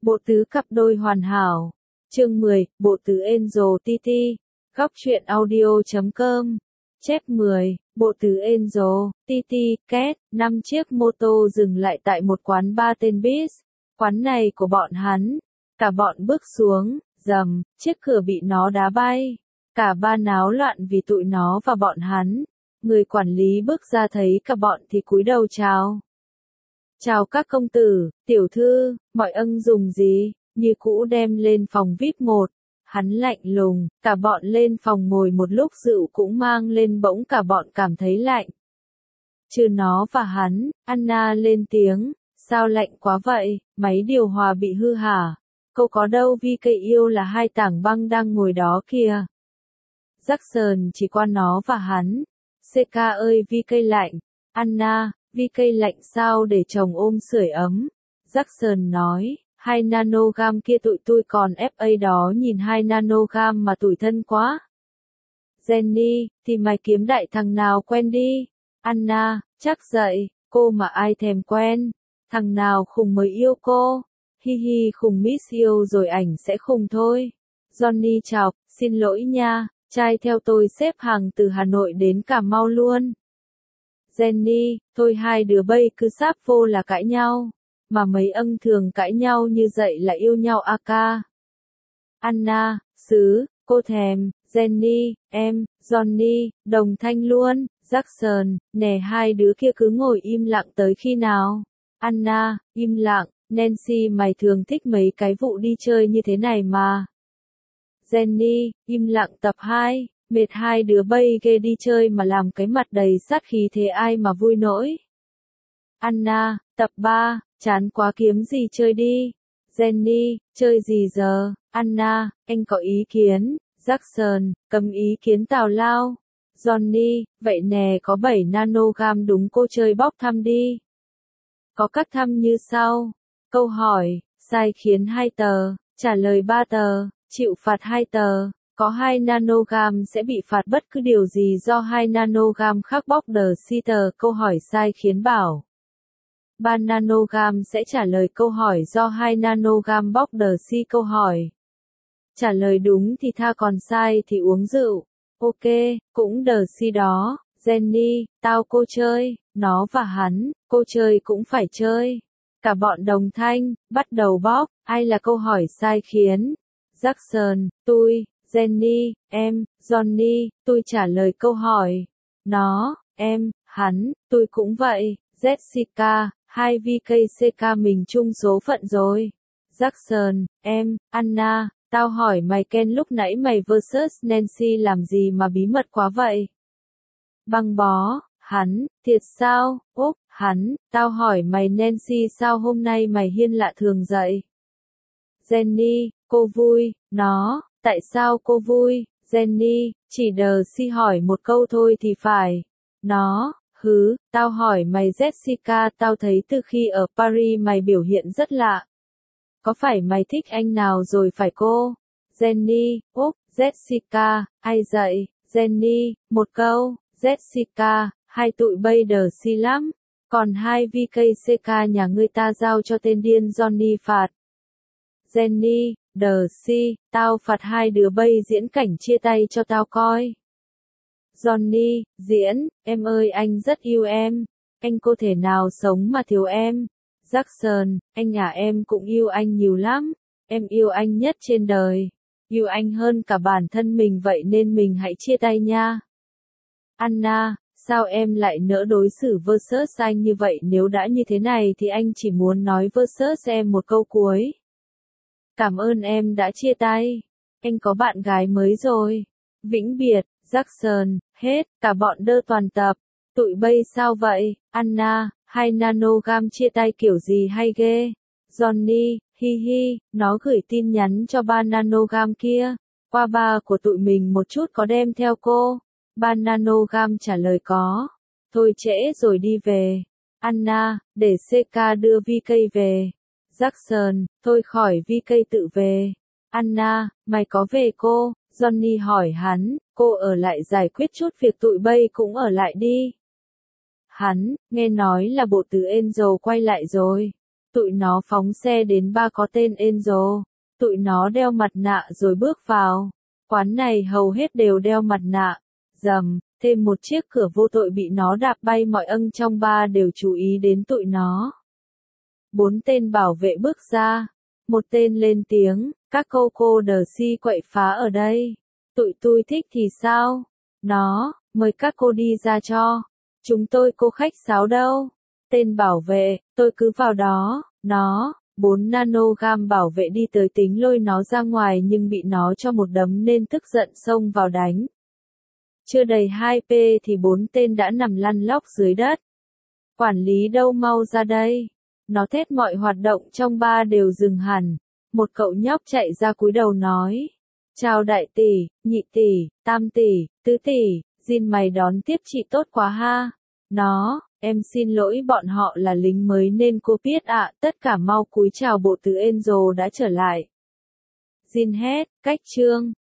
Bộ tứ cặp đôi hoàn hảo. Chương 10, bộ tứ Angel TT. Góc truyện audio.com. Chép 10, bộ tứ Angel TT, Két, 5 chiếc mô tô dừng lại tại một quán bar tên Beats. Quán này của bọn hắn. Cả bọn bước xuống, rầm, chiếc cửa bị nó đá bay. Cả ba náo loạn vì tụi nó và bọn hắn. Người quản lý bước ra thấy cả bọn thì cúi đầu chào. Chào các công tử, tiểu thư, mọi ân dùng gì, như cũ đem lên phòng VIP 1. Hắn lạnh lùng, cả bọn lên phòng ngồi một lúc rượu cũng mang lên bỗng cả bọn cảm thấy lạnh. Trừ nó và hắn, Anna lên tiếng, sao lạnh quá vậy, máy điều hòa bị hư hả? Cậu có đâu VK yêu là hai tảng băng đang ngồi đó kìa. Jackson chỉ qua nó và hắn. CK ơi VK lạnh, Anna, VK lạnh sao để chồng ôm sưởi ấm. Jackson nói, 2 nanogam kia tụi tôi còn FA đó nhìn 2 nanogam mà tủi thân quá. Jenny, thì mày kiếm đại thằng nào quen đi. Anna, chắc vậy, cô mà ai thèm quen. Thằng nào khùng mới yêu cô. Hi hi khùng miss yêu rồi ảnh sẽ khùng thôi. Johnny chào, xin lỗi nha, trai theo tôi xếp hàng từ Hà Nội đến Cà Mau luôn. Jenny, thôi hai đứa bây cứ sáp vô là cãi nhau. Mà mấy ân thường cãi nhau như vậy là yêu nhau a ca. Anna, cô thèm, Jenny, em, Johnny, đồng thanh luôn, Jackson, nè hai đứa kia cứ ngồi im lặng tới khi nào. Anna, im lặng, Nancy mày thường thích mấy cái vụ đi chơi như thế này mà. Jenny, im lặng tập 2, mệt hai đứa bây ghê đi chơi mà làm cái mặt đầy sát khí thế ai mà vui nổi. Anna, tập 3, chán quá kiếm gì chơi đi. Jenny, chơi gì giờ? Anna, anh có ý kiến. Jackson, cầm ý kiến tào lao. Johnny, vậy nè có 7 nanogam đúng cô chơi bóc thăm đi. Có các thăm như sau. Câu hỏi, sai khiến 2 tờ, trả lời 3 tờ, chịu phạt 2 tờ. Có 2 nanogam sẽ bị phạt bất cứ điều gì do 2 nanogam khác bóc đờ si tờ. Câu hỏi sai khiến bảo 3 nanogam sẽ trả lời câu hỏi do 2 nanogam bóc đờ si câu hỏi. Trả lời đúng thì tha còn sai thì uống rượu. Ok, cũng đờ si đó. Jenny, tao cô chơi, nó và hắn, cô chơi cũng phải chơi. Cả bọn đồng thanh, bắt đầu bóc, ai là câu hỏi sai khiến? Jackson, tôi, Jenny, em, Johnny, tôi trả lời câu hỏi. Nó, em, hắn, tôi cũng vậy. Jessica, 2 VKCK mình chung số phận rồi. Jackson, em, Anna, tao hỏi mày Ken lúc nãy mày versus Nancy làm gì mà bí mật quá vậy? Băng bó, hắn, thiệt sao? Úp, hắn, tao hỏi mày Nancy sao hôm nay mày hiên lạ thường vậy? Jenny, cô vui, nó, tại sao cô vui? Jenny, chỉ đờ si hỏi một câu thôi thì phải. Nó, tao hỏi mày Jessica tao thấy từ khi ở Paris mày biểu hiện rất lạ. Có phải mày thích anh nào rồi phải cô? Jenny, úp, Jessica, ai dậy? Jenny, một câu, Jessica, hai tụi bây đờ si lắm. Còn 2 VKCK nhà ngươi ta giao cho tên điên Johnny phạt. Jenny, đờ si, tao phạt hai đứa bây diễn cảnh chia tay cho tao coi. Johnny, diễn, em ơi anh rất yêu em. Anh có thể nào sống mà thiếu em. Jackson, anh em cũng yêu anh nhiều lắm. Em yêu anh nhất trên đời. Yêu anh hơn cả bản thân mình vậy nên mình hãy chia tay nha. Anna, sao em lại nỡ đối xử versus anh như vậy nếu đã như thế này thì anh chỉ muốn nói versus em một câu cuối. Cảm ơn em đã chia tay. Anh có bạn gái mới rồi. Vĩnh biệt, Jackson, hết, cả bọn đơ toàn tập. Tụi bây sao vậy, Anna, 2 nanogam chia tay kiểu gì hay ghê. Johnny, hi hi, nó gửi tin nhắn cho 3 nanogam kia. Qua ba của tụi mình một chút có đem theo cô. 3 nanogam trả lời có. Thôi trễ rồi đi về. Anna, để CK đưa VK về. Jackson, thôi khỏi VK tự về. Anna, mày có về cô? Johnny hỏi hắn, cô ở lại giải quyết chút việc tụi bây cũng ở lại đi. Hắn, nghe nói là bộ tứ Angel quay lại rồi. Tụi nó phóng xe đến ba có tên Angel. Tụi nó đeo mặt nạ rồi bước vào. Quán này hầu hết đều đeo mặt nạ. Rầm, thêm một chiếc cửa vô tội bị nó đạp bay, mọi ân trong ba đều chú ý đến tụi nó. 4 tên bảo vệ bước ra. Một tên lên tiếng, các cô đờ si quậy phá ở đây. Tụi tôi thích thì sao? Nó, mời các cô đi ra cho. Chúng tôi cô khách sáo đâu. Tên bảo vệ, tôi cứ vào đó. Nó, 4 nanogam bảo vệ đi tới tính lôi nó ra ngoài nhưng bị nó cho một đấm nên tức giận xông vào đánh. Chưa đầy 2p thì 4 tên đã nằm lăn lóc dưới đất. Quản lý đâu, mau ra đây. Nó thét, mọi hoạt động trong bar đều dừng hẳn. Một cậu nhóc chạy ra cúi đầu nói. Chào đại tỷ, nhị tỷ, tam tỷ, tứ tỷ, Jin mày đón tiếp chị tốt quá ha. Nó, em xin lỗi, bọn họ là lính mới nên cô biết ạ, tất cả mau cúi chào, bộ tứ Angel đã trở lại. Jin hét, cách trương.